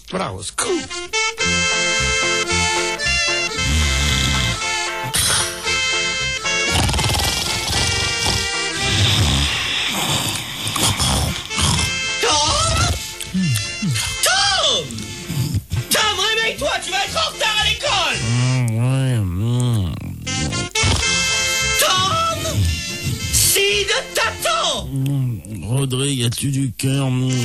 That was cool. Tom, réveille-toi, tu vas être en retard à l'école. Tom, Sid t'attend. Rodrigue, as-tu du cœur?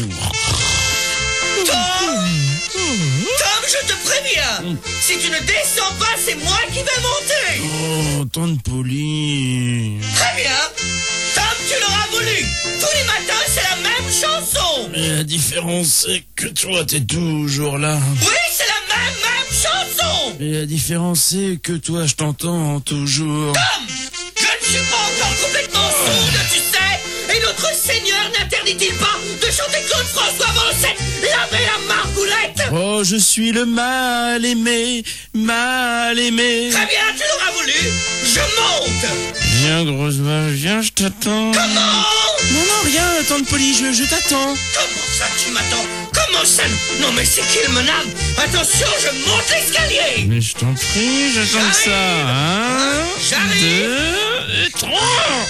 Tom, je te préviens, si tu ne descends pas, c'est moi qui vais monter. Oh, tante Polly. Très bien. Tom, tu l'auras voulu. Tous les matins, c'est la même chanson. Mais la différence, c'est que toi, t'es toujours là. Oui, c'est la même chanson. Mais la différence, c'est que toi, je t'entends toujours. Tom, je ne suis pas encore complètement sourde, tu sais. Et notre Seigneur n'interdit-il pas de chanter Claude François avant le 7 laver la margoulette? Oh, je suis le mal aimé, mal aimé. Très bien, tu l'auras voulu. Je monte. Viens, grosse vache, viens, je t'attends. Comment? Non, rien, tante Polly, je t'attends. Comment ça, tu m'attends? Comment ça? Non, mais c'est qui le menable? Attention, je monte l'escalier. Mais je t'en prie, j'attends que ça. Un, J'arrive. 2 et 3.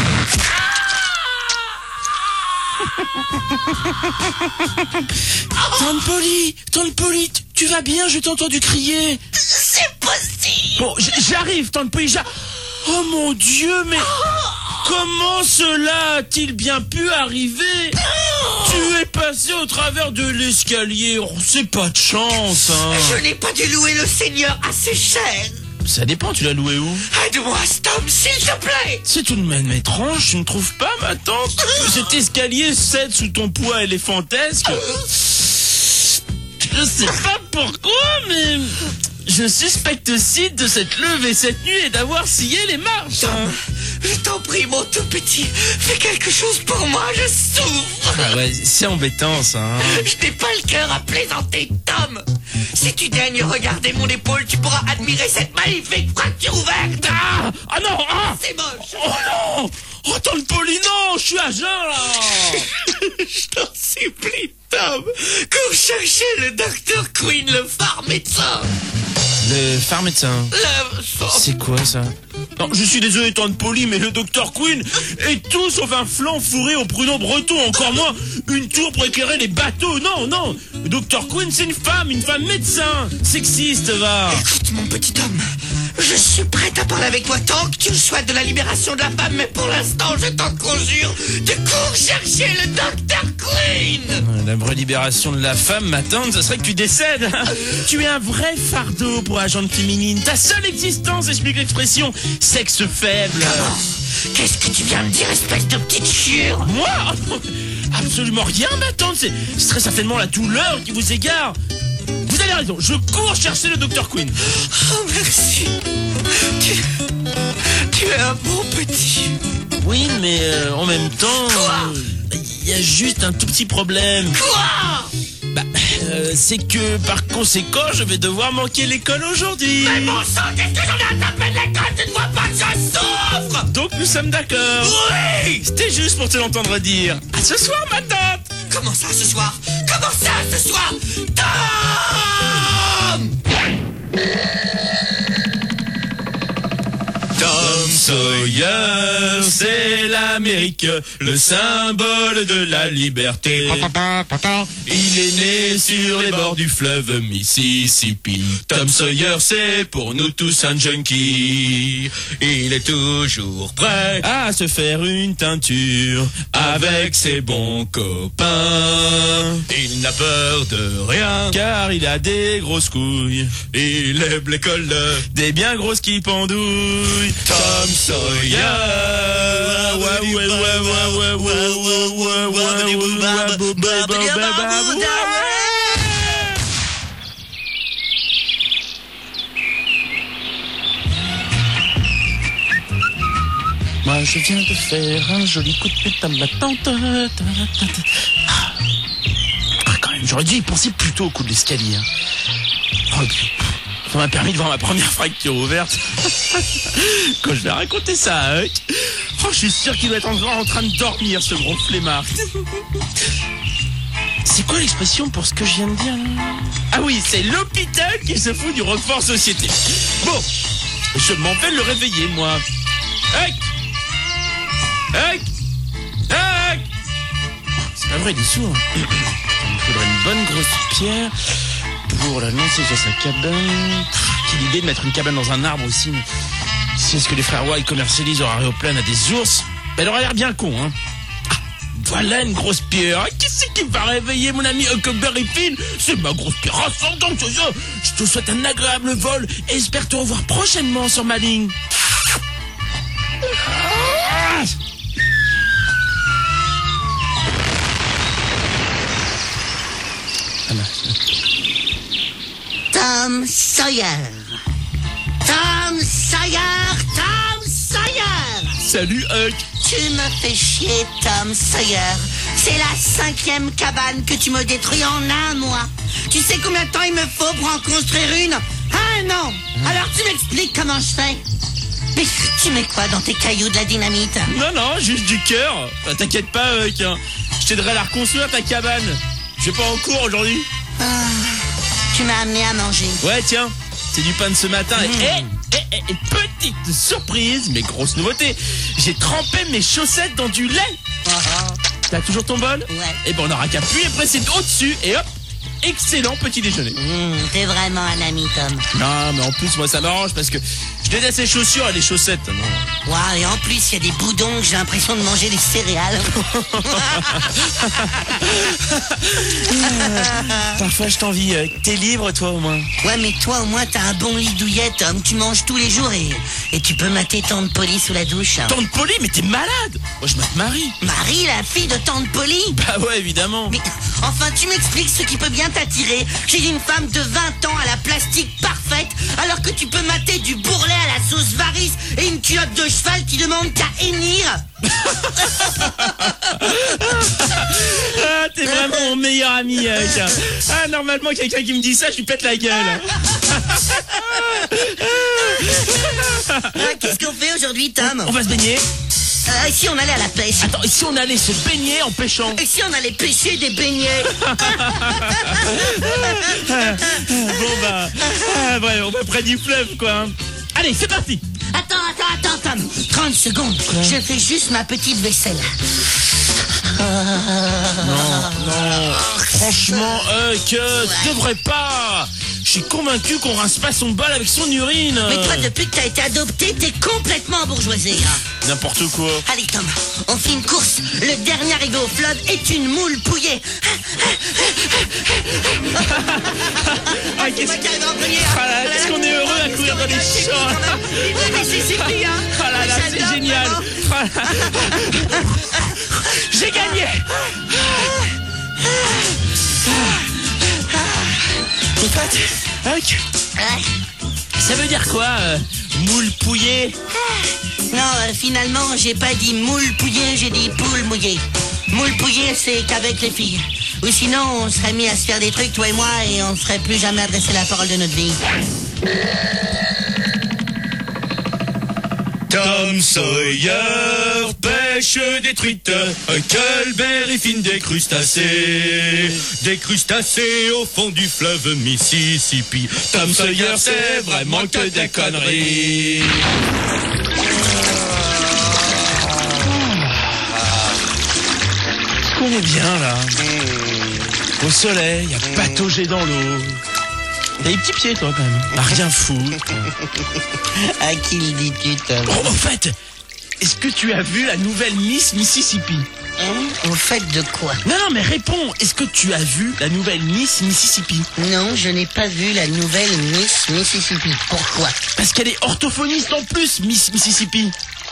Tante Polly, tu vas bien? Je t'ai entendu crier. C'est possible. Bon, j'arrive, tante Polly, Oh mon Dieu, mais comment cela a-t-il bien pu arriver? Tu es passé au travers de l'escalier. Oh, c'est pas de chance, hein. Je n'ai pas dû louer le Seigneur assez cher. Ça dépend, tu l'as loué où? Aide-moi, Tom, s'il te plaît. C'est tout de même étrange, tu ne trouves pas, ma tante? Cet escalier cède sous ton poids éléphantesque. Je sais pas pourquoi, mais je suspecte Sid de s'être levé cette nuit et d'avoir scié les marches. Tom, je t'en prie, mon tout petit, fais quelque chose pour moi, je souffre. Ah ouais, c'est embêtant, ça, hein. Je n'ai pas le cœur à plaisanter, Tom. Si tu daignes regarder mon épaule, tu pourras admirer cette magnifique fracture ouverte. Ah non, C'est moche. Oh non! Oh, tante Polly, non! Je suis à jeun, là! Je t'en supplie, Tom. Cours chercher le docteur Quinn, le phare médecin. Le phare médecin. C'est quoi, ça? Non, je suis désolé, tante Polly, mais le docteur Quinn est tout sauf un flanc fourré au pruneau breton, encore moins une tour pour éclairer les bateaux. Non, le docteur Quinn, c'est une femme médecin. Sexiste, va. Écoute, mon petit homme, je suis prête à parler avec toi tant que tu le souhaites de la libération de la femme, mais pour l'instant, je t'en conjure, de cours chercher le docteur Quinn. La vraie libération de la femme, ma tante, ça serait que tu décèdes. Tu es un vrai fardeau pour agente féminine. Ta seule existence explique l'expression sexe faible. Comment? Qu'est-ce que tu viens de dire, espèce de petite chiure? Moi? Absolument rien, ma tante. C'est très certainement la douleur qui vous égare. Vous avez raison, je cours chercher le docteur Quinn. Oh, merci. Tu es un bon petit. Oui, mais en même temps... Quoi? Il y a juste un tout petit problème. Quoi? C'est que par conséquent, je vais devoir manquer l'école aujourd'hui. Mais bon sang, qu'est-ce que j'en ai à taper de l'école? Tu ne vois pas que je souffre? Donc nous sommes d'accord. Oui. C'était juste pour te l'entendre dire. À ce soir, ma tante. Comment ça, ce soir? Comment ça, ce soir? Tom! Tom Sawyer, c'est l'Amérique, le symbole de la liberté. Il est né sur les bords du fleuve Mississippi. Tom Sawyer, c'est pour nous tous un junkie. Il est toujours prêt à se faire une teinture avec ses bons copains. Il n'a peur de rien, car il a des grosses couilles. Il aime l'école, des bien grosses qui pendouillent. Tom Sawyer. Moi je viens de faire un joli coup de pute à ma tante. Quand même, j'aurais dû y penser plutôt au coup de l'escalier. Ça m'a permis de voir ma première fracture ouverte. Quand je vais raconter ça à Huck, je suis sûr qu'il doit être encore en train de dormir, ce gros flemmard. C'est quoi l'expression pour ce que je viens de dire là? Ah oui, c'est l'hôpital qui se fout du Roquefort Société. Bon, je m'en vais le réveiller, moi. Hey! Hey! Hey! C'est pas vrai, il est sourd. Il me faudrait une bonne grosse pierre pour la lancer sur sa cabane. Quelle idée de mettre une cabane dans un arbre aussi. Si est-ce que les frères White commercialisent leur aéroplane à des ours, ben elle aurait l'air bien con, hein. Voilà une grosse pierre. Qui c'est qui va réveiller mon ami Huckleberry Finn? C'est ma grosse pierre ascendante. Je te souhaite un agréable vol et espère te revoir prochainement sur ma ligne. Tom Sawyer. Tom Sawyer. Tom Sawyer. Salut Huck. Tu me fais chier, Tom Sawyer. C'est la 5e cabane que tu me détruis en un mois. Tu sais combien de temps il me faut pour en construire une? Un an. Alors tu m'expliques comment je fais. Mais tu mets quoi dans tes cailloux, de la dynamite? Non, juste du cœur. T'inquiète pas Huck, hein. Je t'aiderai à la reconstruire ta cabane. Je vais pas en cours aujourd'hui. Tu m'as amené à manger. Ouais tiens, c'est du pain de ce matin. Et petite surprise, mais grosse nouveauté, j'ai trempé mes chaussettes dans du lait. T'as toujours ton bol? Ouais. Et ben on aura qu'à appuyer et presser au-dessus et hop, excellent petit déjeuner. T'es vraiment un ami, Tom. Non mais en plus moi ça m'arrange parce que je déteste les chaussures et les chaussettes. Non. Ouais, et en plus il y a des boudons que j'ai l'impression de manger des céréales. Parfois je t'envie, t'es libre toi au moins. Ouais, mais toi au moins t'as un bon lit douillet, Tom. Tu manges tous les jours et tu peux mater Tante Polly sous la douche. Tante Polly, mais t'es malade. Moi je mate Marie. Marie, la fille de Tante Polly? Bah ouais évidemment. Mais enfin tu m'expliques ce qui peut bien t'attirer chez une femme de 20 ans à la plastique parfaite, alors que tu peux mater du bourrelet à la sauce Varys et une culotte de cheval qui demande qu'à hennir. Ah, t'es vraiment mon meilleur ami, Huck. Ah, normalement, quelqu'un qui me dit ça, je lui pète la gueule. Qu'est-ce qu'on fait aujourd'hui, Tom? On va se baigner. Et si on allait à la pêche? Attends, et si on allait se baigner en pêchant? Et si on allait pêcher des beignets? Bon bah, ouais, on va près du fleuve, quoi. Hein. Allez, c'est parti. Attends, Tom. 30 secondes. Je fais juste ma petite vaisselle. Non. Franchement, Huck, devrais pas. Je suis convaincu qu'on rince pas son bol avec son urine. Mais toi, depuis que t'as été adopté, t'es complètement embourgeoisé. N'importe quoi. Allez, Tom, on fait une course. Le dernier arrivé au fleuve est une moule pouillée. Qu'est-ce qu'on est heureux à courir dans les champs. Ah là là, c'est génial. J'ai gagné. En fait, Huck, ça veut dire quoi, moule pouillée? Non, finalement, j'ai pas dit moule pouillée, j'ai dit poule mouillée. Moule pouillée, c'est qu'avec les filles. Ou sinon, on serait mis à se faire des trucs, toi et moi, et on serait plus jamais adressé la parole de notre vie. Tom Sawyer pêche des truites, Huckleberry Finn des crustacés au fond du fleuve Mississippi. Tom Sawyer, c'est vraiment que des conneries. On est bien là, au soleil, à patauger dans l'eau. T'as des petits pieds toi quand même, à rien foutre. À qui le dis-tu, Tom? Oh, au fait, est-ce que tu as vu la nouvelle Miss Mississippi? Au fait de quoi? Non, mais réponds, est-ce que tu as vu la nouvelle Miss Mississippi? Non, je n'ai pas vu la nouvelle Miss Mississippi. Pourquoi? Parce qu'elle est orthophoniste en plus, Miss Mississippi.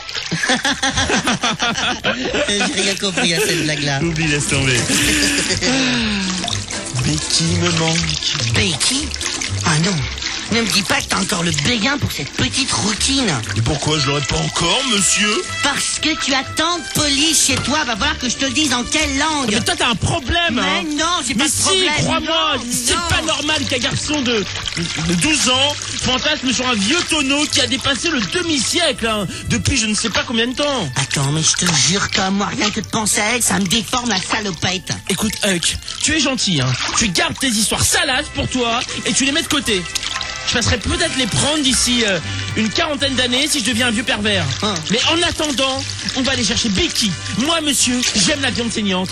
J'ai rien compris à cette blague-là. Oublie, laisse tomber. Becky me manque. Becky? Ah non, Ne me dis pas que t'as encore le béguin pour cette petite routine. Et pourquoi je l'aurais pas encore, monsieur? Parce que tu as tant de police chez toi, va falloir que je te le dise en quelle langue. Mais toi, t'as un problème, hein. Mais non, j'ai pas de problème. Mais si, crois-moi, Non, c'est non. pas normal qu'un garçon de 12 ans fantasme sur un vieux tonneau qui a dépassé le demi-siècle, hein, depuis je ne sais pas combien de temps. Attends, mais je te jure que moi, rien que de penser à elle, ça me déforme la salopette. Écoute, Huck, tu es gentil, hein. Tu gardes tes histoires salaces pour toi et tu les mets de côté. Je passerai peut-être les prendre d'ici une quarantaine d'années si je deviens un vieux pervers. Oh. Mais en attendant, on va aller chercher Becky. Moi, monsieur, j'aime la viande saignante.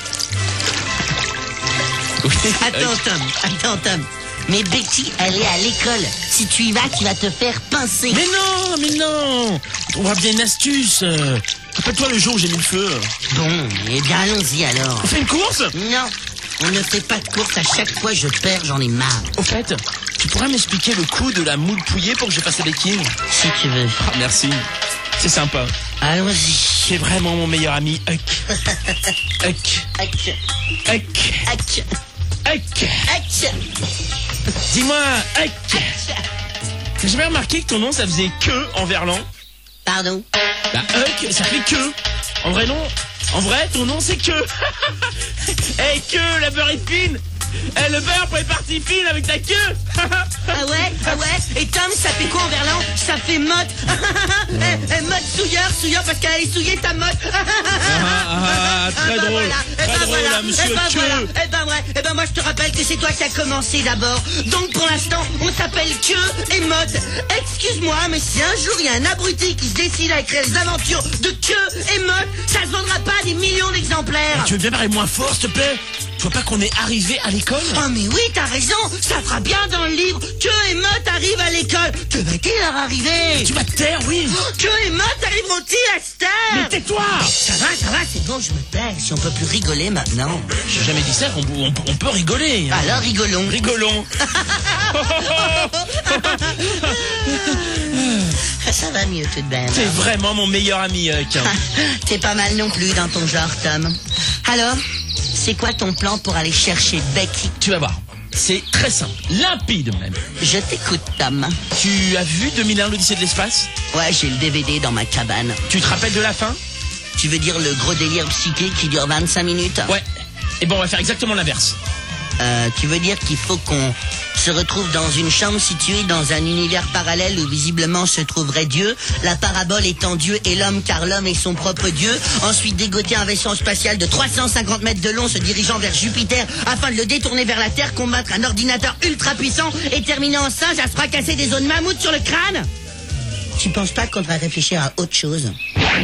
Attends, Tom. Mais Becky, elle est à l'école. Si tu y vas, tu vas te faire pincer. Mais non. On trouvera bien une astuce. Rappelle-toi le jour où j'ai mis le feu. Bon, eh bien allons-y alors. On fait une course? Non, on ne fait pas de course. À chaque fois je perds, j'en ai marre. Au fait, tu pourrais m'expliquer le coup de la moule pouillée pour que je fasse le baking? Si tu veux. Ah, merci. C'est sympa. Allons-y. C'est vraiment mon meilleur ami, Huck. Huck. Hack. Huck. Hack. Huck. Hack. Dis-moi, Huck. T'as jamais remarqué que ton nom, ça faisait que en verlan? Pardon? Bah, Huck, ça fait que. En vrai, non. En vrai, ton nom, c'est que. Eh, que, la beurre est fine. Eh, le beurre pour les parties fines avec ta queue. Ah ouais. Et Tom, ça fait quoi en verlan? Ça fait motte. Motte souilleur parce qu'elle est souillée ta motte. Très drôle. Très drôle, là, monsieur Que. Eh ben moi je te rappelle que c'est toi qui as commencé d'abord. Donc pour l'instant, on s'appelle Que et Motte. Excuse-moi, mais si un jour il y a un abruti qui se décide à écrire les aventures de Que et Motte, ça se vendra pas des millions d'exemplaires. Tu veux bien parler moins fort, s'il te plaît? Tu vois pas qu'on est arrivé à l'école? Oh mais oui, t'as raison, ça fera bien dans le livre. Que et Motte arrivent à l'école. Que va-t-il leur arriver? Tu vas te taire, oui. Que et Motte arriveront-ils à cette heure? Mais tais-toi. Ça va, c'est bon, je me plais. Si on peut plus rigoler maintenant. J'ai jamais dit ça, on peut rigoler. Hein. Alors rigolons. Rigolons. Ça va mieux tout de même. T'es vraiment mon meilleur ami, Huck. T'es pas mal non plus dans ton genre, Tom. Alors, c'est quoi ton plan pour aller chercher Becky? Tu vas voir. C'est très simple, limpide même. Je t'écoute, Tom. Tu as vu 2001 l'Odyssée de l'espace? Ouais, j'ai le DVD dans ma cabane. Tu te rappelles de la fin? Tu veux dire le gros délire psychique qui dure 25 minutes? Ouais. Et bon, on va faire exactement l'inverse. Tu veux dire qu'il faut qu'on se retrouve dans une chambre située dans un univers parallèle où visiblement se trouverait Dieu, la parabole étant Dieu et l'homme car l'homme est son propre Dieu, ensuite dégoter un vaisseau spatial de 350 mètres de long se dirigeant vers Jupiter afin de le détourner vers la Terre, combattre un ordinateur ultra puissant et terminer en singe à se fracasser des zones mammouth sur le crâne? Tu penses pas qu'on devrait réfléchir à autre chose?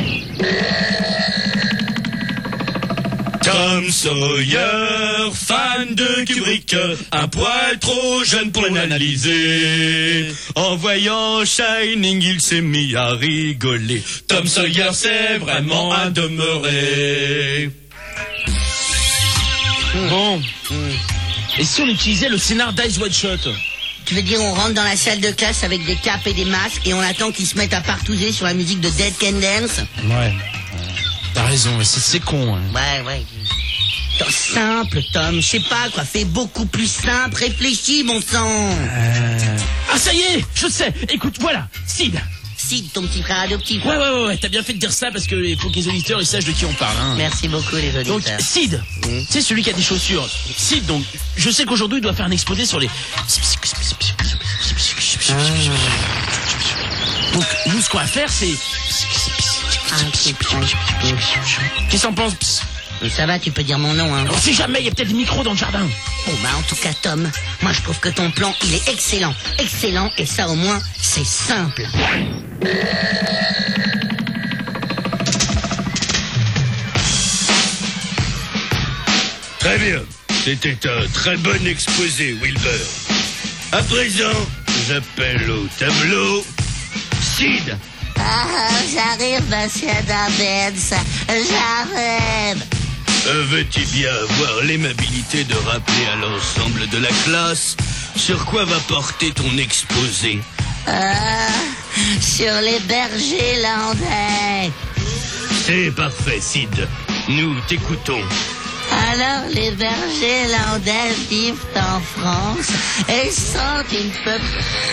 Tom Sawyer, fan de Kubrick, un poil trop jeune pour l'analyser. En voyant Shining, il s'est mis à rigoler. Tom Sawyer, c'est vraiment un demeuré. Bon. Et si on utilisait le scénar d'Eyes Wide Shut? Tu veux dire on rentre dans la salle de classe avec des capes et des masques et on attend qu'ils se mettent à partouzer sur la musique de Dead Can Dance? Ouais. T'as raison, c'est con. Hein. Ouais. Simple, Tom, je sais pas quoi, fais beaucoup plus simple, réfléchis, mon sang. Ah, ça y est, je sais. Écoute, voilà, Sid. Sid, ton petit frère adoptif. Ouais, t'as bien fait de dire ça parce que faut que les auditeurs ils sachent de qui on parle. Hein. Merci beaucoup, les auditeurs. Donc, Sid, c'est celui qui a des chaussures. Sid, donc, je sais qu'aujourd'hui il doit faire un exposé sur les... Donc, nous, ce qu'on va faire, c'est... Qu'est-ce que t'en penses? Ça va, tu peux dire mon nom, hein. On sait jamais, il y a peut-être des micros dans le jardin. Bon, bah, en tout cas, Tom, moi, je trouve que ton plan, il est excellent. Excellent, et ça, au moins, c'est simple. Très bien. C'était un très bon exposé, Wilbur. À présent, j'appelle au tableau Sid. Ah, j'arrive, monsieur Dobbins. J'arrive. Veux-tu bien avoir l'aimabilité de rappeler à l'ensemble de la classe sur quoi va porter ton exposé? Sur les bergers landais. C'est parfait, Sid. Nous t'écoutons. Alors les bergers landais vivent en France et sont une peuple...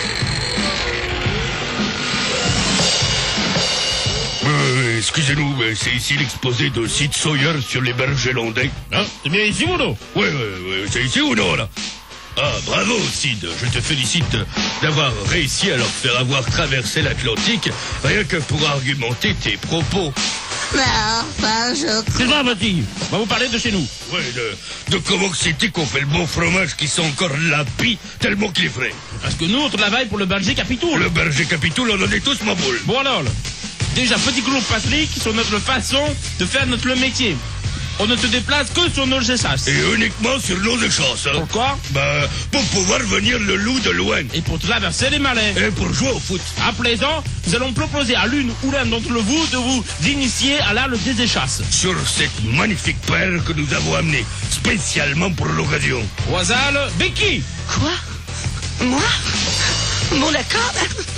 Excusez-nous, mais c'est ici l'exposé de Sid Sawyer sur les bergers landais. Hein? C'est bien ici ou non? Oui, c'est ici ou non, là? Ah, bravo, Sid. Je te félicite d'avoir réussi à leur faire avoir traversé l'Atlantique, rien que pour argumenter tes propos. Mais enfin, C'est ça, Mathieu. On va vous parler de chez nous. Ouais, de comment c'était qu'on fait le bon fromage qui sent encore la pie tellement qu'il est frais. Parce que nous, on travaille pour le berger Capitoul. Le berger Capitoul, on en est tous ma boule. Bon alors, déjà, petit groupe paslique sur notre façon de faire notre métier. On ne se déplace que sur nos échasses. Et uniquement sur nos échasses. Hein. Pourquoi? Pour pouvoir venir le loup de loin. Et pour traverser les malais. Et pour jouer au foot. À présent, nous allons proposer à l'une ou l'un d'entre vous de vous initier à l'art des échasses. Sur cette magnifique paire que nous avons amenée spécialement pour l'occasion. Au hasard, Becky. Quoi? Moi? Bon, d'accord.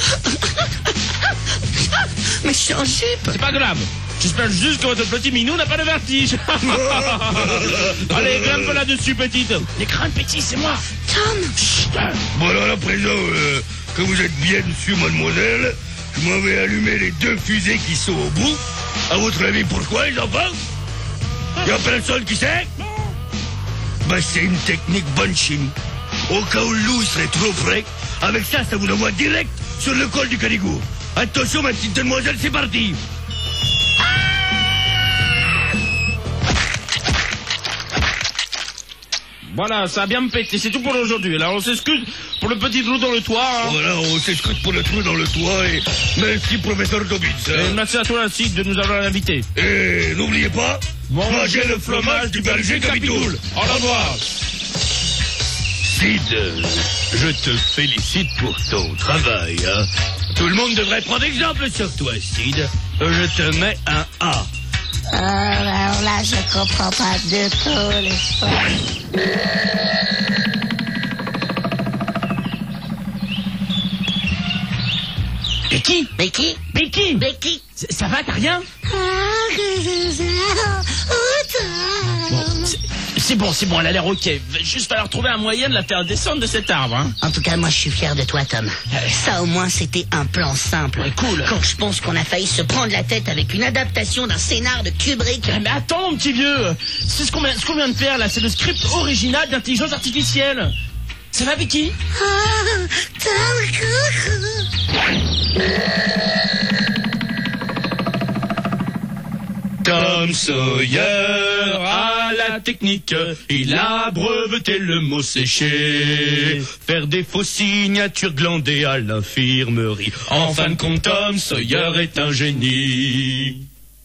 Mais je suis en jupe. C'est pas grave. J'espère juste que votre petit minou n'a pas de vertige. Allez, grimpe là-dessus, petite. Les crânes petits, c'est moi. Tom. Chut. Bon, alors à présent que vous êtes bien dessus, mademoiselle, je m'en vais allumer les 2 fusées qui sont au bout. À votre avis, pourquoi, les enfants? Y'a personne qui sait? C'est une technique bonne chimie. Au cas où le loup serait trop frais, avec ça vous envoie direct sur le col du Canigou. Attention, ma petite demoiselle, c'est parti. Voilà, ça a bien me pété. C'est tout pour aujourd'hui. Là, on s'excuse pour le petit trou dans le toit. Hein. Voilà, on s'excuse pour le trou dans le toit et merci, professeur Dobbins. Et merci à toi, Sid, de nous avoir invités. Et n'oubliez pas, mangez le fromage du berger Capitoul. Au revoir. Sid, je te félicite pour ton travail. Hein. Tout le monde devrait prendre exemple sur toi, Sid. Je te mets un A. Alors là, je comprends pas du tout l'histoire. Becky? Becky? Becky? Becky? Ça va, t'as rien? Bon, c'est bon, elle a l'air ok. Juste falloir trouver un moyen de la faire descendre de cet arbre, hein. En tout cas, moi, je suis fier de toi, Tom. Ça, au moins, c'était un plan simple. Ouais, cool. Quand je pense qu'on a failli se prendre la tête avec une adaptation d'un scénar de Kubrick. Mais attends, petit vieux. C'est ce qu'on vient de faire, là. C'est le script original d'intelligence artificielle. Ça va, Becky? Tom Sawyer a la technique, il a breveté le mot séché, faire des fausses signatures glandées à l'infirmerie. En fin de compte, Tom Sawyer est un génie.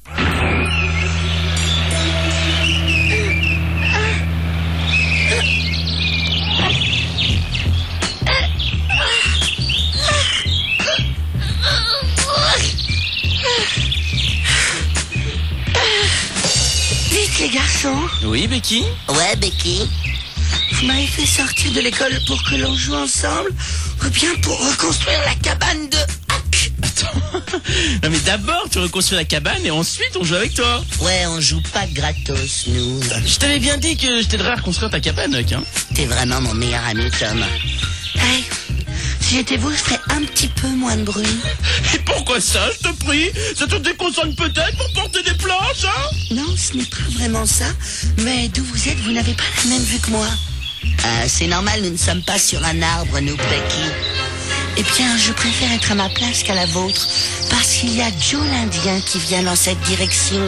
Les garçons? Oui, Becky? Ouais, Becky. Vous m'avez fait sortir de l'école pour que l'on joue ensemble ou bien pour reconstruire la cabane de Hack? Attends. Non mais d'abord tu reconstruis la cabane et ensuite on joue avec toi. Ouais, on joue pas gratos, nous. Je t'avais bien dit que je t'aiderais à reconstruire ta cabane, Huck, hein. T'es vraiment mon meilleur ami, Tom. Hey, si j'étais vous, je ferais un petit peu moins de bruit. Et pourquoi ça, je te prie? Ça te déconcentre peut-être pour porter des planches, hein? Non, ce n'est pas vraiment ça. Mais d'où vous êtes, vous n'avez pas la même vue que moi. C'est normal, nous ne sommes pas sur un arbre, nous, Becky. Eh bien, je préfère être à ma place qu'à la vôtre. Parce qu'il y a Joe l'Indien qui vient dans cette direction.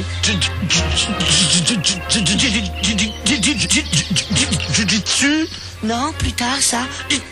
Jujitsu? Non, plus tard, ça.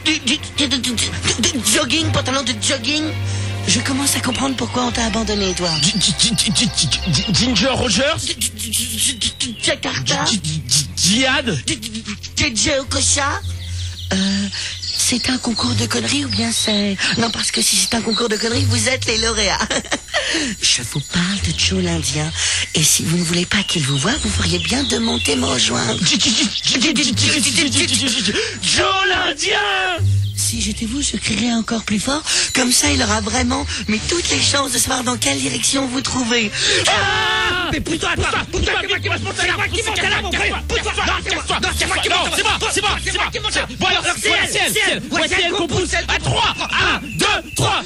Jogging, pantalon de jogging. Je commence à comprendre pourquoi on t'a abandonné, Edouard. Ginger Rogers? Jakarta? Djihad? Joe Okocha? C'est un concours de conneries ou bien c'est... Non, parce que si c'est un concours de conneries, vous êtes les lauréats. Je vous parle de Joe l'Indien. Et si vous ne voulez pas qu'il vous voie, vous feriez bien de monter me rejoindre. Joe l'Indien! Si j'étais vous, je crierais encore plus fort. Comme ça, il aura vraiment toutes les chances de savoir dans quelle direction vous trouvez. Ah! Mais pousse-toi, pousse-toi, qui va se monter là, mon frère, pousse-toi, non, c'est moi qui monte, c'est moi. Bon alors, c'est elle, voici elle qu'on pousse à 3, 1, 2, 3.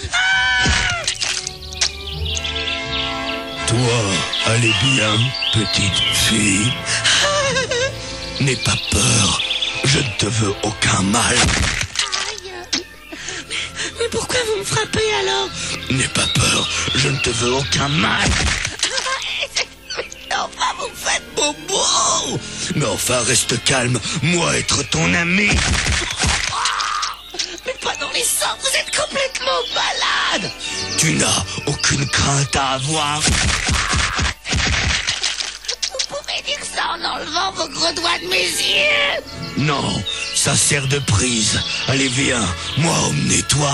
Toi, allez bien, petite fille. N'aie pas peur, je ne te veux aucun mal. Mais pourquoi vous me frappez alors? N'aie pas peur, je ne te veux aucun mal. Enfin, vous faites bobo. Mais enfin, reste calme, moi être ton ami. Mais pas dans les sangs, vous êtes complètement malade. Tu n'as aucune crainte à avoir. Vous pouvez dire ça en enlevant vos gros doigts de mes yeux. Non, ça sert de prise. Allez, viens, moi emmenez-toi.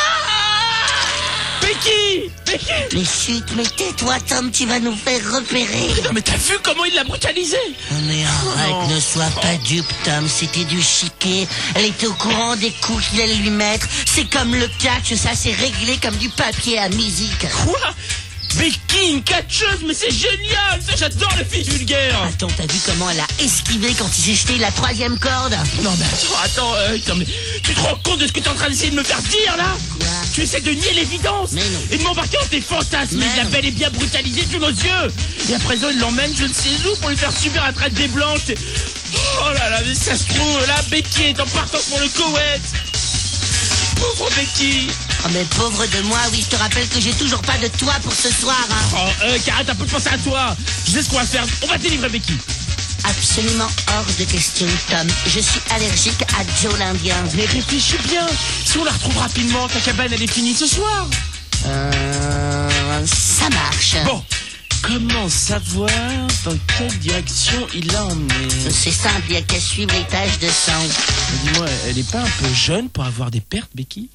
Becky! Mais chut, mais tais-toi, Tom, tu vas nous faire repérer. Non mais t'as vu comment il l'a brutalisé? Oh, mais arrête, ne sois pas dupe, Tom, c'était du chiquet. Elle était au courant des coups qu'il allait lui mettre. C'est comme le catch, ça s'est réglé comme du papier à musique. Quoi? Becky, une catcheuse, mais c'est génial! Ça, j'adore les filles vulgaires! Attends, t'as vu comment elle a esquivé quand il s'est jeté la 3e corde? Non mais attends, mais tu te rends compte de ce que t'es en train d'essayer de me faire dire là? Quoi? Tu essaies de nier l'évidence Mais non. et de m'embarquer dans tes fantasmes. Mais Il l'a non. bel et bien brutalisé sous nos yeux. Et à présent, il l'emmène je ne sais où pour lui faire subir la traite des blanches. Oh là là, mais ça se trouve, là, Becky est en partance pour le Koweït. Pauvre Becky. Oh, mais pauvre de moi, oui, je te rappelle que j'ai toujours pas de toi pour ce soir, hein. Oh, arrête un peu de penser à toi. Je sais ce qu'on va faire. On va délivrer Becky. Absolument hors de question, Tom. Je suis allergique à Joe l'Indien. Mais réfléchis bien. Si on la retrouve rapidement, ta cabane, elle est finie ce soir. Ça marche. Bon. Comment savoir dans quelle direction il l'a emmené? C'est simple, il n'y a qu'à suivre les taches de sang. Dis-moi, elle est pas un peu jeune pour avoir des pertes, Becky?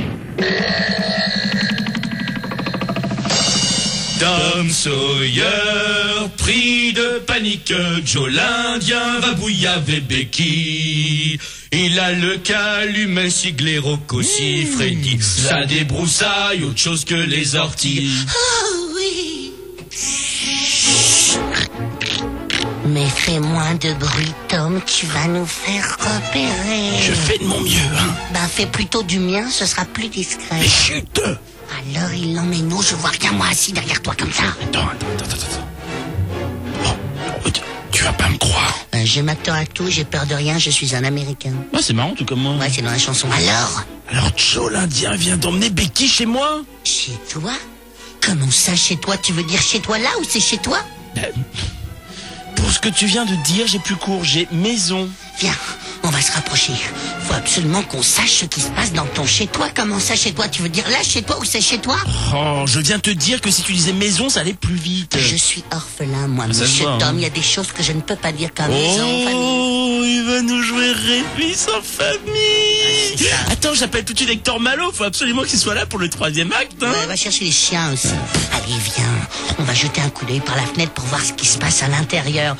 Tom Sawyer, pris de panique, Joe l'Indien va bouillaver Becky. Il a le calumet siglé, Rocco si Freddy. Ça débroussaille autre chose que les orties. Oh oui. Mais fais moins de bruit, Tom, tu vas nous faire repérer. Je fais de mon mieux, hein. Ben fais plutôt du mien, ce sera plus discret. Mais chut! Alors il l'emmène où? Je vois rien moi assis derrière toi comme ça. Attends. Oh, tu vas pas me croire. Je m'attends à tout, j'ai peur de rien, je suis un Américain. Ouais, c'est marrant tout comme moi. Ouais, c'est dans la chanson. Alors Joe l'Indien vient d'emmener Becky chez moi? Chez toi? Comment ça, chez toi? Tu veux dire chez toi là ou c'est chez toi? Pour ce que tu viens de dire, j'ai plus court, j'ai maison. Viens, on va se rapprocher. Faut absolument qu'on sache ce qui se passe dans ton chez-toi. Comment ça, chez toi? Tu veux dire là, chez toi ou c'est chez toi? Oh, je viens te dire que si tu disais maison, ça allait plus vite. Je suis orphelin, moi, Ça se monsieur voit, Tom. hein. Il y a des choses que je ne peux pas dire comme maison, famille. Oh, il va nous jouer réplice en famille. c'est ça. Attends, j'appelle tout de suite Hector Malo. Faut absolument qu'il soit là pour le 3e acte. Hein. Ouais, va chercher les chiens aussi. Allez, viens. On va jeter un coup d'œil par la fenêtre pour voir ce qui se passe à l'intérieur.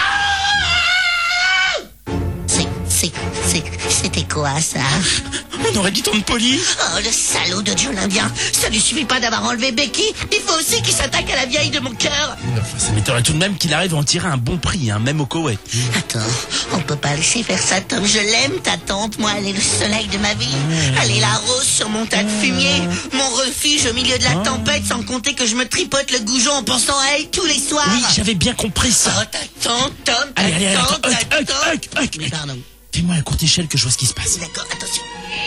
C'était quoi, ça? On aurait dit ton poli. Oh, le salaud de Joe l'Indien. Ça lui suffit pas d'avoir enlevé Becky. Il faut aussi qu'il s'attaque à la vieille de mon cœur. Enfin, ça m'étonnerait tout de même qu'il arrive à en tirer un bon prix, hein, même au Koweït. Attends, on peut pas laisser faire ça, Tom. Je l'aime, ta tante. Moi, elle est le soleil de ma vie. Elle est la rose sur mon tas de fumier. Mon refuge au milieu de la tempête, sans compter que je me tripote le goujon en pensant à elle tous les soirs. Oui, j'avais bien compris ça. Oh, ta tante, Tom, ta Allez, tante, attends, ta tante. Huck. Pardon. Fais-moi à courte échelle que je vois ce qui se passe. D'accord, attention.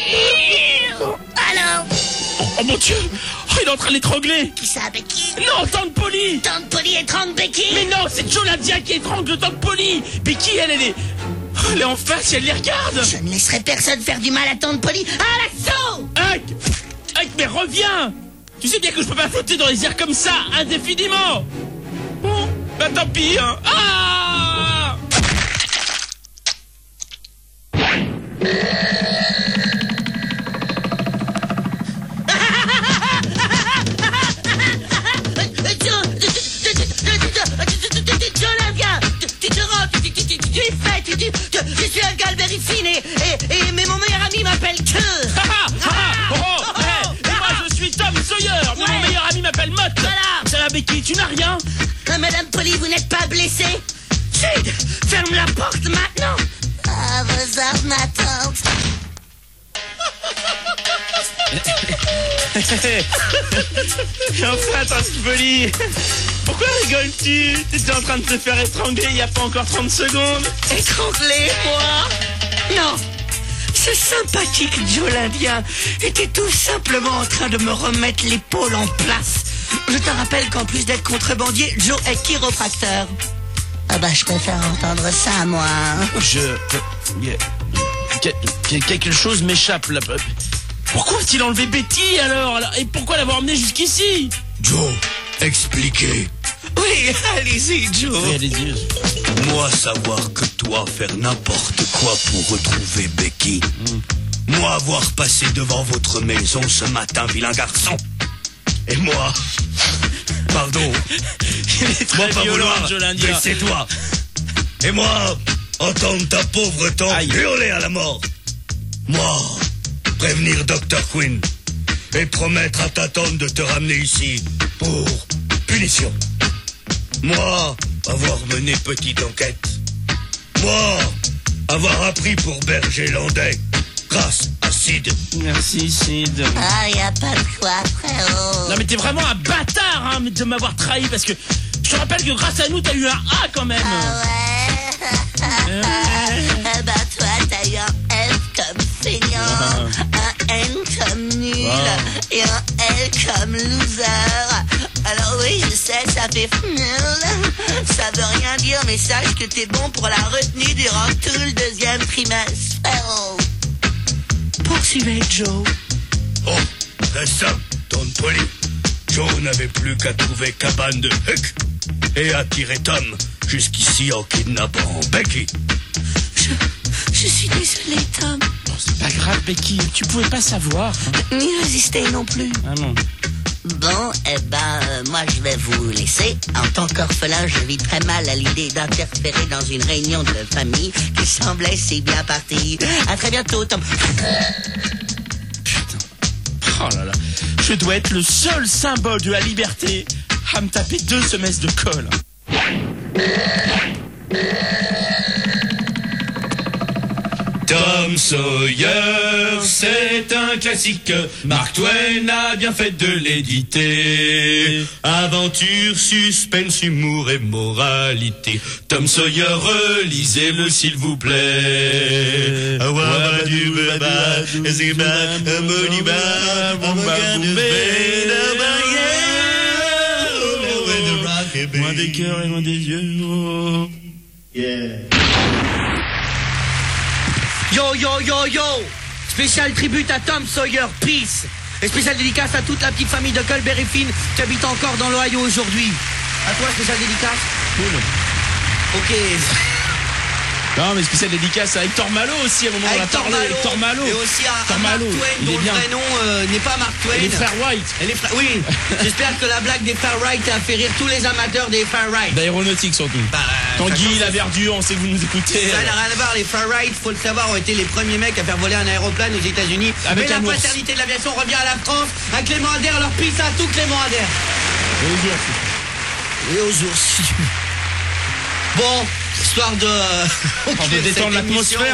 Alors, Oh mon Dieu! Oh, il est en train de l'étrangler! qui ça, Becky? Non, Tante Polly! Tante Polly étrangle Becky? Mais non, c'est Joe l'Indien qui étrangle Tante Polly! Becky, elle est en face et elle les regarde! Je ne laisserai personne faire du mal à tante Polly. À l'assaut! Huck, mais reviens! Tu sais bien que je peux pas flotter dans les airs comme ça, indéfiniment! Bon, bah tant pis, hein! Ah! Joe l'Indien, tu te rends, tu es fait, je suis un gars very fine mais mon meilleur ami m'appelle que. Becky, tu n'as rien. Madame Polly, vous n'êtes pas blessée? Sid, ferme la porte maintenant. À vos ordres, ma tante. Enfin, tante Polly, pourquoi rigoles-tu? T'étais en train de te faire étrangler il n'y a pas encore 30 secondes. Étranglé, moi? Non. Ce sympathique Joe l'Indien était tout simplement en train de me remettre l'épaule en place. Je te rappelle qu'en plus d'être contrebandier, Joe est chiropracteur. Ah bah je préfère entendre ça, moi. Quelque chose m'échappe là. Pourquoi a-t-il enlevé Betty alors? Et pourquoi l'avoir emmené jusqu'ici? Joe, expliquez. Oui, allez-y, Joe. Oui, allez-y. Moi savoir que toi faire n'importe quoi pour retrouver Becky. Moi avoir passé devant votre maison ce matin, vilain garçon. Et moi... Pardon. Il est très violent, Joe l'Indien. Mais c'est toi. Et moi, entendre ta pauvre tante hurler à la mort. Moi, prévenir Dr. Quinn. Et promettre à ta tante de te ramener ici pour punition. Moi, avoir mené petite enquête. Moi, avoir appris pour berger landais. Grâce à Sid. Merci, Sid. Ah, y a pas de quoi, frérot. Non mais t'es vraiment un bâtard hein, de m'avoir trahi parce que je te rappelle que grâce à nous t'as eu un A quand même. Ah ouais. Bah toi t'as eu un F comme feignant, un N comme nul et un L comme loser. Alors oui je sais ça fait ça veut rien dire mais sache que t'es bon pour la retenue durant tout le deuxième trimestre, frérot. Poursuivez Joe. Oh, c'est ça, tante Polly. Joe n'avait plus qu'à trouver cabane de Huck et attirer Tom jusqu'ici en kidnappant Becky. Je suis désolée, Tom. Bon, c'est pas grave, Becky, tu pouvais pas savoir. Ni résister non plus. Ah non. Bon, moi je vais vous laisser. En tant qu'orphelin, je vis très mal à l'idée d'interférer dans une réunion de famille qui semblait si bien partie. À très bientôt, Tom. Putain. Oh là là. Je dois être le seul symbole de la liberté à me taper 2 semestres de colle. Tom Sawyer, c'est un classique. Mark Twain a bien fait de l'éditer. Aventure, suspense, humour et moralité. Tom Sawyer, relisez-le s'il vous plaît. Moins des cœurs et moins des yeux. Oh. Yeah. Yo, yo, yo, yo! Spécial tribute à Tom Sawyer, peace! Et spécial dédicace à toute la petite famille de Colbert et Finn qui habite encore dans l'Ohio aujourd'hui. À toi, spécial dédicace? Cool. Ok. Non, mais spécial dédicace à Hector Malo aussi, à un moment où on a parlé. Hector Malo. Et aussi à Hector Mark Malo. Twain, Il dont est le bien. vrai nom n'est pas Mark Twain. Et les frères White. Et les frères... Oui, j'espère que la blague des frères Wright a fait rire tous les amateurs des frères Wright. D'aéronautique surtout. Tanguy, la Verdure, on sait que vous nous écoutez. Ça n'a rien à voir, les frères Wright, faut le savoir, ont été les premiers mecs à faire voler un aéroplane aux États-Unis. Avec Mais un la ours. paternité de l'aviation revient à la France, à Clément Ader, alors pisse à tout Clément Ader. Et aux ours. Bon, histoire de... Pour de détendre l'atmosphère.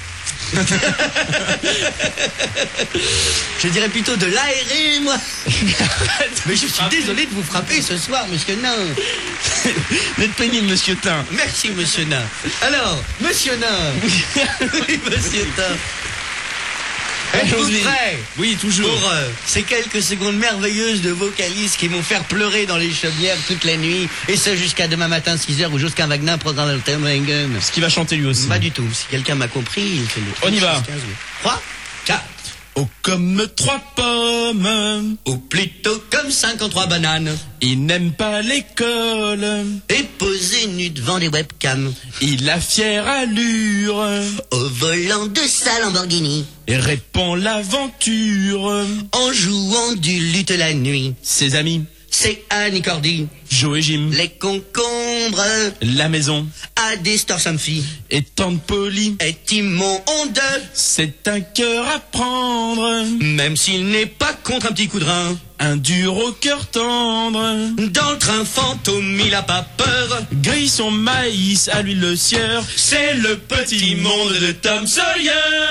Je dirais plutôt de l'aérer, moi. Mais je suis désolé de vous frapper ce soir, monsieur Nain. N'êtes pénible, monsieur Tain. Merci, monsieur Nain. Alors, monsieur Nain. Oui, monsieur Nain. Êtes-vous prêt? Oui, toujours. Pour ces quelques secondes merveilleuses de vocalistes qui vont faire pleurer dans les chaumières toute la nuit, et ce jusqu'à demain matin 6h où Josquin Wagner prendra le thème. Ce qui va chanter lui aussi. Pas du tout. Si quelqu'un m'a compris, il fait le... On y va. 3, 4. Oh, comme 3 pommes. Ou plutôt comme 53 bananes. Il n'aime pas l'école. Et posé nu devant des webcams. Il a fière allure. Au volant de sa Lamborghini. Et répand l'aventure. En jouant du luth la nuit. Ses amis. C'est Annie Cordy. Joe et Jim. Les concombres. La maison. Addis Torsamfi. Et Tante Polly. Et Timon Onde. C'est un cœur à prendre. Même s'il n'est pas contre un petit coup de rein. Un dur au cœur tendre. Dans le train fantôme, il a pas peur. Grille son maïs à l'huile le sieur. C'est le petit monde de Tom Sawyer.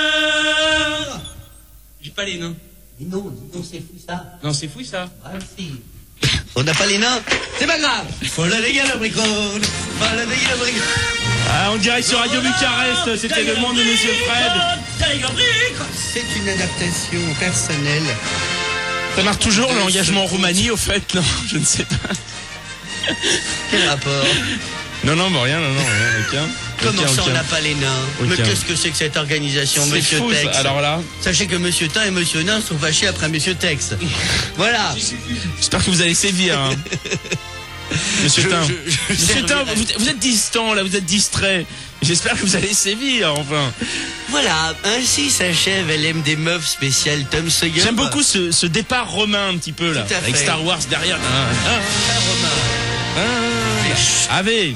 J'ai pas les nains. Dis non, c'est fou ça. Non, c'est fou ça. Ah, si. On n'a pas les nains, c'est pas grave. Faut la dégager la bricole. Faut la dégager la bricole. Ah, on dirait sur Radio Bucarest, c'était le monde de Monsieur Fred. C'est une adaptation personnelle. Ça marque toujours l'engagement en Roumanie, au fait, non, je ne sais pas. Quel rapport? Non, rien, aucun. Comment ça, on aucun. n'a pas les nains? Mais qu'est-ce que c'est que cette organisation, C'est Monsieur fou, ça. Tex? Alors là, Sachez que Monsieur Tain et Monsieur Nain sont fâchés après Monsieur Tex. Voilà. j'espère que vous allez sévir. Hein. Monsieur Tain, Monsieur Tain, vous êtes distant là, vous êtes distrait. J'espère que vous allez sévir, enfin. Voilà, ainsi s'achève LM des meufs spéciales Tom Sawyer. J'aime beaucoup ce départ romain un petit peu là, Tout à avec fait. Star Wars derrière. Romain. Ave.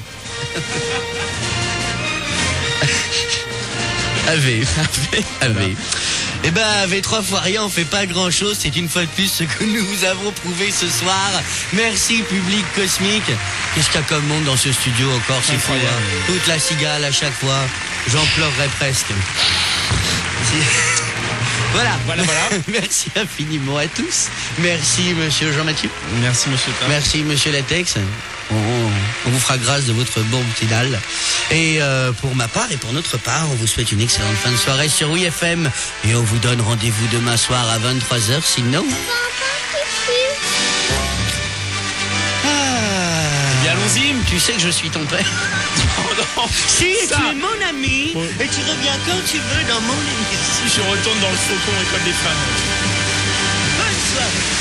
Ave. Eh ben, avec 3 fois rien, on fait pas grand chose. C'est une fois de plus ce que nous avons prouvé ce soir. Merci, public cosmique. Qu'est-ce qu'il y a comme monde dans ce studio encore? C'est fou, Incroyable. hein. Toute la cigale à chaque fois. J'en pleurerais presque. Voilà. Merci infiniment à tous. Merci, monsieur Jean-Mathieu. Merci Monsieur Tain. Merci, monsieur Latex. On vous fera grâce de votre bon petit dalle. Et pour ma part et pour notre part, on vous souhaite une excellente fin de soirée sur WFM. Et on vous donne rendez-vous demain soir à 23h, sinon... Et allons-y. Tu sais que je suis ton père. Oh non. Si, Ça. tu es mon ami. Ouais. Et tu reviens quand tu veux dans mon émission. Je retourne dans le faucon école des femmes. Bonne soirée.